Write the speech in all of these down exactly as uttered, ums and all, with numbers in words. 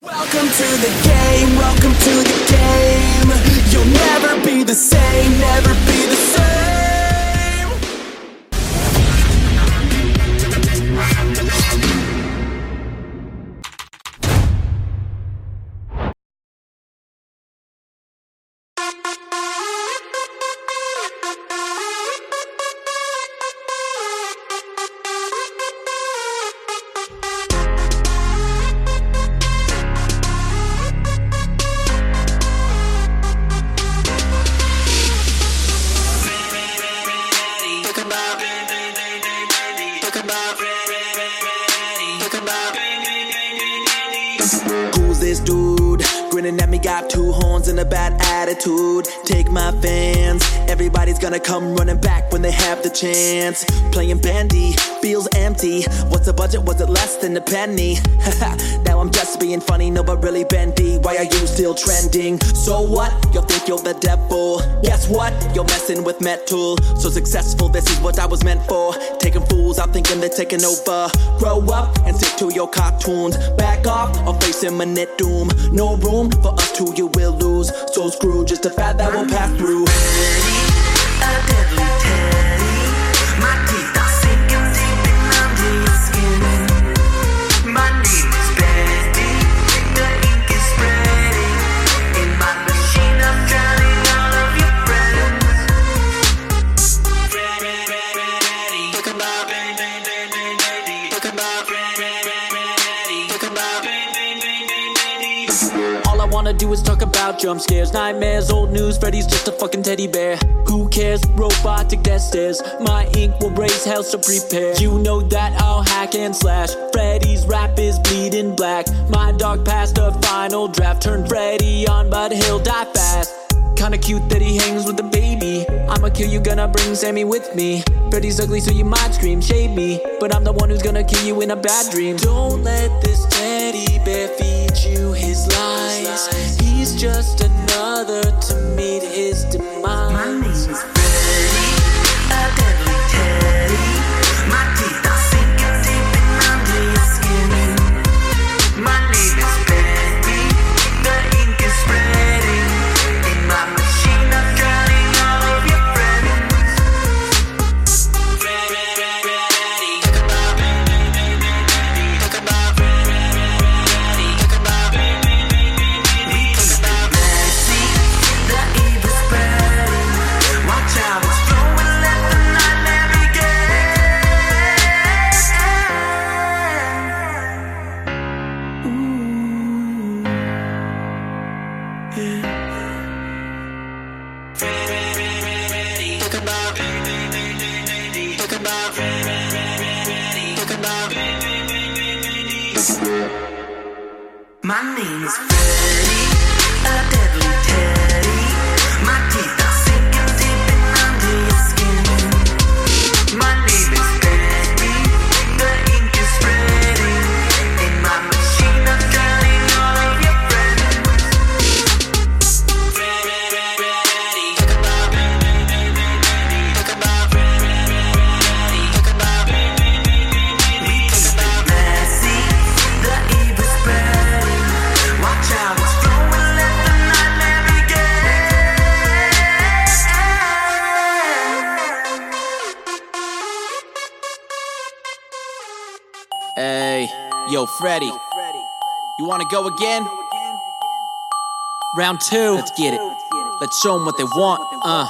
Welcome to the game, welcome to the game. You'll never be the same, never be the same. Who's this dude? Grinning at me, got two horns and a bad attitude. Take my fans, everybody's gonna come running back when they have the chance. Playing bandy, feels empty. What's the budget, was it less than a penny? Now I'm just being funny, no but really bendy. Why are you still trending? So what? You'll think you're the devil. Guess what? You're messing with metal. So successful, this is what I was meant for. Taking fools out thinking they're taking over. Grow up and stick to your cartoons. Back off or face imminent doom. No room for us two, you will lose. So screw just a fad that will pass through. A deadly teddy. My teeth are sinking deep in under your skin. My name is Betty. The ink is spreading. In my machine I'm drowning all of your friends. Talk about Talk about Talk about All I wanna do is talk about jump scares, nightmares, old news. Freddy's just a fucking teddy bear. Who cares? Robotic death stares. My ink will raise hell, so prepare. You know that I'll hack and slash. Freddy's rap is bleeding black. My dog passed a final draft. Turned Freddy on, but he'll die fast. Kinda cute that he hangs with the baby. I'ma kill you, gonna bring Sammy with me. Freddy's ugly, so you might scream, shade me. But I'm the one who's gonna kill you in a bad dream. Don't let this teddy bear feed you his lies. He's just another to meet his demise. My name is Betty, a deadly teddy. My teeth are sinking deep in under your skin. My name is Betty, the ink is spreading. In my machine I'm drowning all of your friends. Talk about Talk about Talk about We talk about messy, the evil spreading. Watch out, it's flowing, let the night navigate. Ooh, yeah. Talk about Talk about Talk about My name is Freddy, a deadly teddy. My teeth are sinking deep in under your skin. My name is Betty, the ink is spreading. In my machine I'm drowning all of your friends. Talk about Talk about Talk about We talk about messy, the evil spreading. Watch out, it's flowing, let the night navigate. Hey, yo, Freddy, you wanna go again? Round two, let's get it. Let's show them what they want. Uh,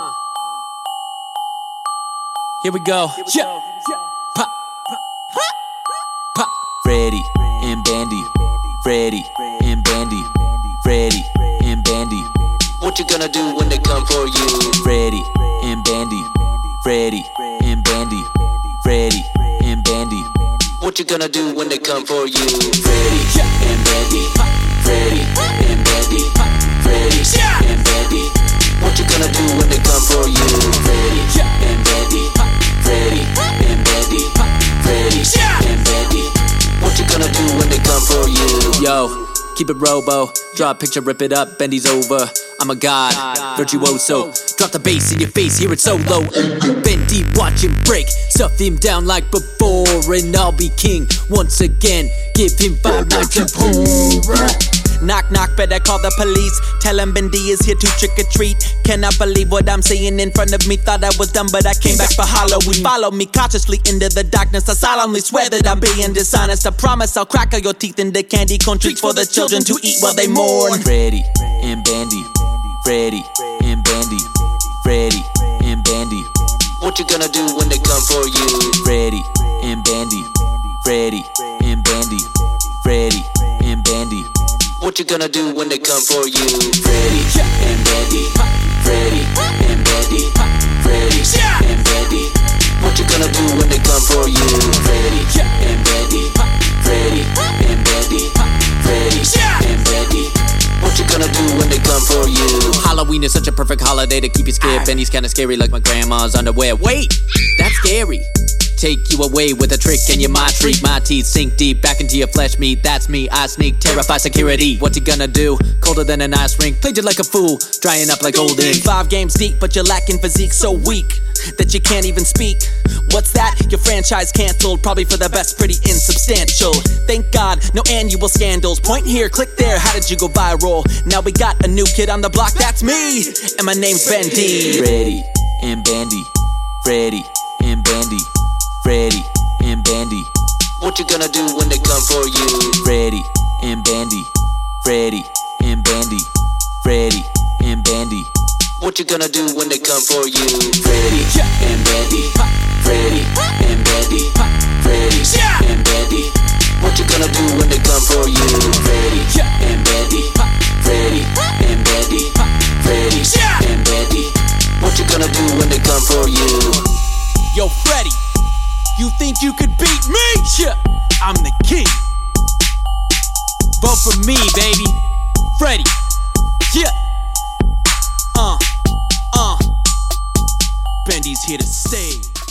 here we go. Yeah. Pop, pop. Freddy and Bandy, Freddy and Bandy, Freddy and Bandy. What you gonna do when they come for you? Freddy and Bandy, Freddy and Bandy, Freddy and Bandy. What you gonna do when they come for you? Freddy and Bandy, Freddy and Bandy, Freddy and Bandy. What you gonna do when they come for you? Freddy and Bandy, Freddy and Bandy, Freddy and Bandy. What you gonna do when they come for you? Yo, keep it robo, draw a picture, rip it up, Bendy's over. I'm a god, virtuoso. Drop the bass in your face, hear it solo. Bend deep, watch him break. Stuff him down like before, and I'll be king once again. Give him five nights and pour. Knock, knock, better call the police. Tell him Bendy is here to trick or treat. Cannot believe what I'm seeing in front of me. Thought I was done, but I came back for Halloween. Follow me cautiously into the darkness. I solemnly swear that I'm being dishonest. I promise I'll crack all your teeth into candy corn treats for the children to eat while they mourn. Freddy and Bandy, Freddy and Bandy, Freddy and Bandy. What you gonna do when they come for you? Freddy and Bandy, Freddy and Bandy, Freddy and Bandy. What you gonna do when they come for you? Freddy and Bandy, Freddy and Bandy, Freddy and Bandy. What you gonna do when they come for you? Freddy and Bandy, Freddy and Bandy, Freddy and Bandy. What you gonna do when they come for you? Halloween is such a perfect holiday to keep you scared. Bendy's kinda scary like my grandma's underwear. Wait, that's scary. Take you away with a trick and you're my treat. My teeth sink deep back into your flesh meat. That's me, I sneak, terrify security. What's he gonna do? Colder than an ice rink. Played you like a fool, drying up like old ink. Five games deep, but you're lacking physique so weak that you can't even speak. What's that? Your franchise canceled, probably for the best, pretty insubstantial. Thank God, no annual scandals. Point here, click there, how did you go viral? Now we got a new kid on the block, that's me, and my name's Bendy. Freddy and Bandy, Freddy and Bandy, Freddy and Bandy. What you gonna do when they come for you? Freddy and Bandy, Freddy and Bandy, Freddy and Bandy. What you gonna do when they come for you? Freddy and Bandy, Freddy and Bandy, Freddy and Bandy. What you gonna do when they come for you? Freddy and Bandy, Freddy and Bandy, Freddy and Bandy. What you gonna do when they come for you? Yo, Freddy, you think you could beat me? Yeah, I'm the king. Vote for me, baby. Freddy. Yeah. Uh, uh. Bendy's here to stay.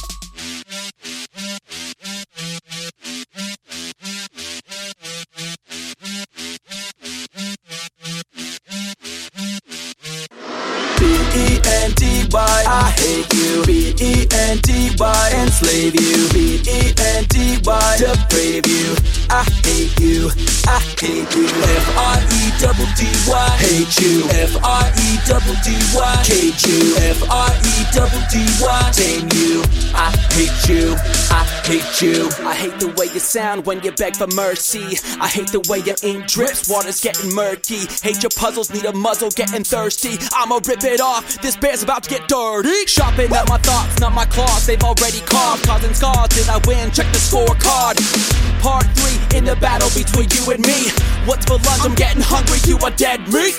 B E N D Y, I hate you. B E N D Y, enslave you. B E N D Y, deprave you. I hate you, I hate you. F R E double D Y, hate you. F R E double D Y, cage you. F R E double D Y, tame you. I hate you, I hate you. I hate the way you sound when you beg for mercy. I hate the way your ink drips, water's getting murky. Hate your puzzles, need a muzzle, getting thirsty. I'ma rip it off, this bear's about to get dirty. Sharpen up my thoughts, not my claws, they've already carved. Causing scars, did I win? Check the scorecard. Part three in the battle between you and me. What's for lunch? I'm getting hungry, you are dead meat.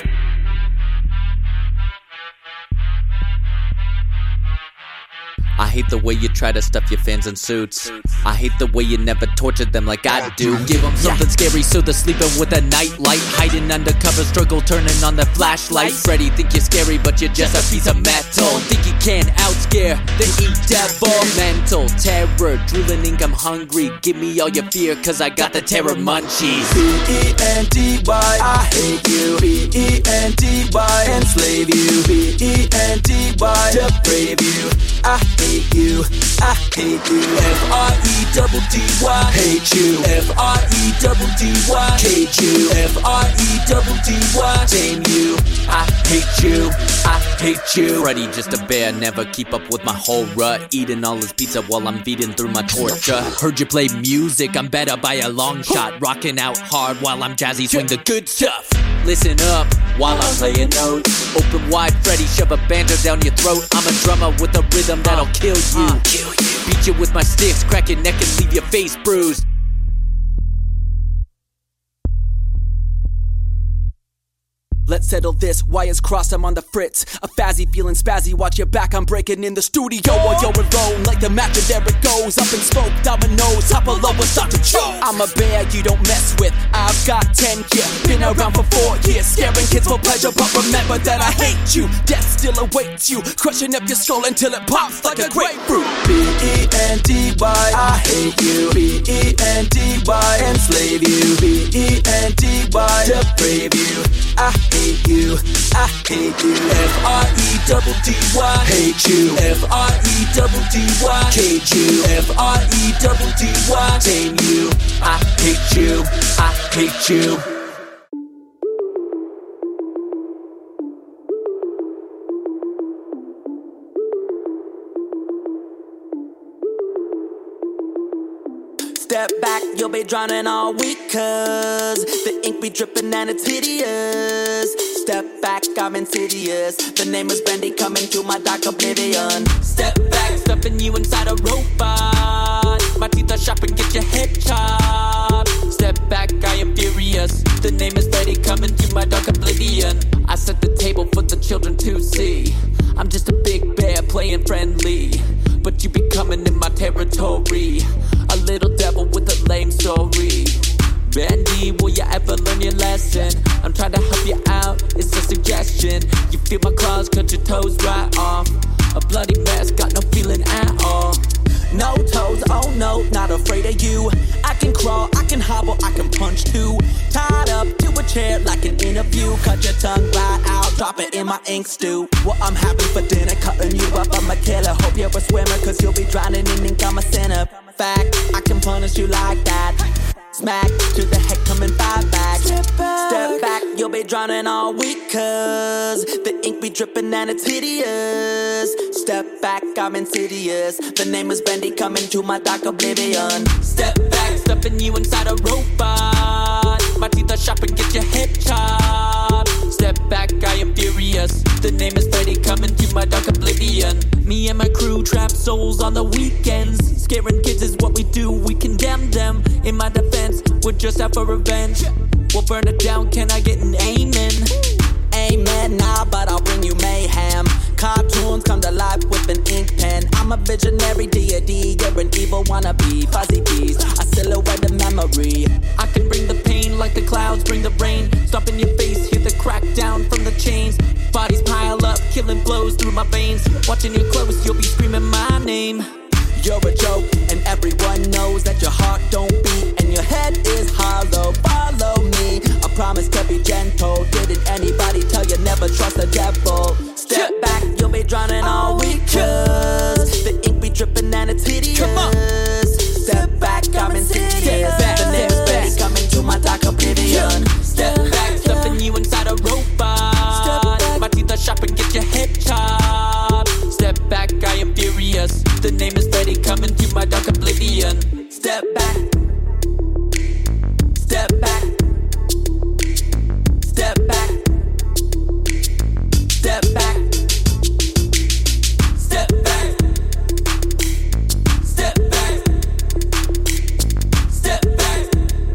I hate the way you try to stuff your fans in suits. I hate the way you never torture them like I do. Give them something scary so they're sleeping with a nightlight. Hiding undercover, struggle turning on the flashlight. Freddy, think you're scary but you're just a piece of metal. Think you can outscare the E-Devil. Mental terror, drooling ink, I'm hungry. Give me all your fear cause I got the terror munchies. B E N D Y, I hate you. B E N D Y, enslave you. B E N D Y, deprave you. I hate you, I hate you. F R E double D Y, hate you. F R E double D Y, cage you. F R E double D Y, tame you. I hate you, I hate you. Freddy just a bear, never keep up with my horror. Eating all his pizza while I'm feeding through my torture. Heard you play music, I'm better by a long shot. Rocking out hard while I'm jazzy, swing the good stuff. Listen up while I'm playing notes. Open wide, Freddy, shove a banjo down your throat. I'm a drummer with a rhythm that'll kill you. Uh, kill you. Beat you with my sticks, crack your neck and leave your face bruised. Let's settle this, wires crossed, I'm on the fritz. A fazzy feeling spazzy, watch your back, I'm breaking in the studio. While you're alone, like the match and there it goes. Up in smoke, dominoes, hop below and start to choke. I'm a bear you don't mess with, I've got ten years. Been around for four years, scaring kids for pleasure. But remember that I hate you, death still awaits you. Crushing up your skull until it pops like a grapefruit. B E N D Y, I hate you. B E N D Y, enslave you. B E N D Y. Depraved, I hate you, I hate you. F R E double D Y, hate you. F R E double D Y, hate you. F R E double D Y, tame you. I hate you, I hate you. Step back, you'll be drowning all week, cause the ink be dripping and it's hideous. Step back, I'm insidious. The name is Bendy, coming to my dark oblivion. Step back, stuffing you inside a robot. My teeth are sharp and get your head chopped. Step back, I am furious. The name is Freddy, coming to my dark oblivion. I set the table for the children to see. I'm just a big bear playing friendly, but you be coming in my territory. A little devil with a lame story. Bandy, will you ever learn your lesson? I'm trying to help you out, it's a suggestion. You feel my claws cut your toes right off. A bloody mess, got no feeling at all. No toes, oh no, not afraid of you. I can crawl, I can hobble, I can punch too. Tied up to a chair like an interview. Cut your tongue right out, drop it in my ink stew. What I'm having for dinner, cutting you up, I'm a killer. Hope you're a swimmer, cause you'll be drowning in ink, I'm a sinner. Fact, I can punish you like that. Smack to the head, coming five back. Step back, Step back, you'll be drowning all week, cause the ink be dripping and it's hideous. Step back, I'm insidious. The name is Bendy, coming to my dark oblivion. Step back, stuffing you inside a robot. My teeth are sharp and get your head chopped. Step back, I am furious. The name is Freddy, coming to my dark oblivion. Me and my crew trap souls on the weekends. Scaring kids is what we do, we condemn them. In my defense, we're just out for revenge. We'll burn it down, can I get an amen? Amen, nah, but I'll bring you mayhem. Cartoons come to life with an ink pen. I'm a visionary deity, you're an evil wannabe. Fuzzy bees, a silhouette of memory. I can bring the pain like the clouds bring the rain. Stop in your face, hear the crack down from the chains. Bodies pile up, killing blows through my veins. Watching you close, you'll be screaming my name. You're a joke, and everyone knows that your heart don't beat and your head is hollow. Follow me, I promise to be gentle. Didn't anybody tell you never trust the devil? Step back, you'll be drowning all week, cause the ink be dripping and it's hideous. Step back, I'm insidious. The name is Betty, coming to my dark oblivion. Step back, stuffing you inside a robot. My teeth are sharp and get your head chopped. Step back, I am furious. The name is Freddy, coming to my dark oblivion. Step back. Step back. Step back. Step back. Step back. Step back. Step back.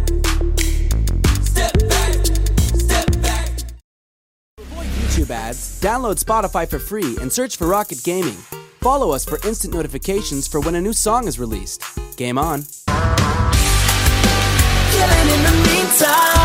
Step back. Step back. To avoid YouTube ads, download Spotify for free and search for Rocket Gaming. Follow us for instant notifications for when a new song is released. Game on. Killing in the meantime.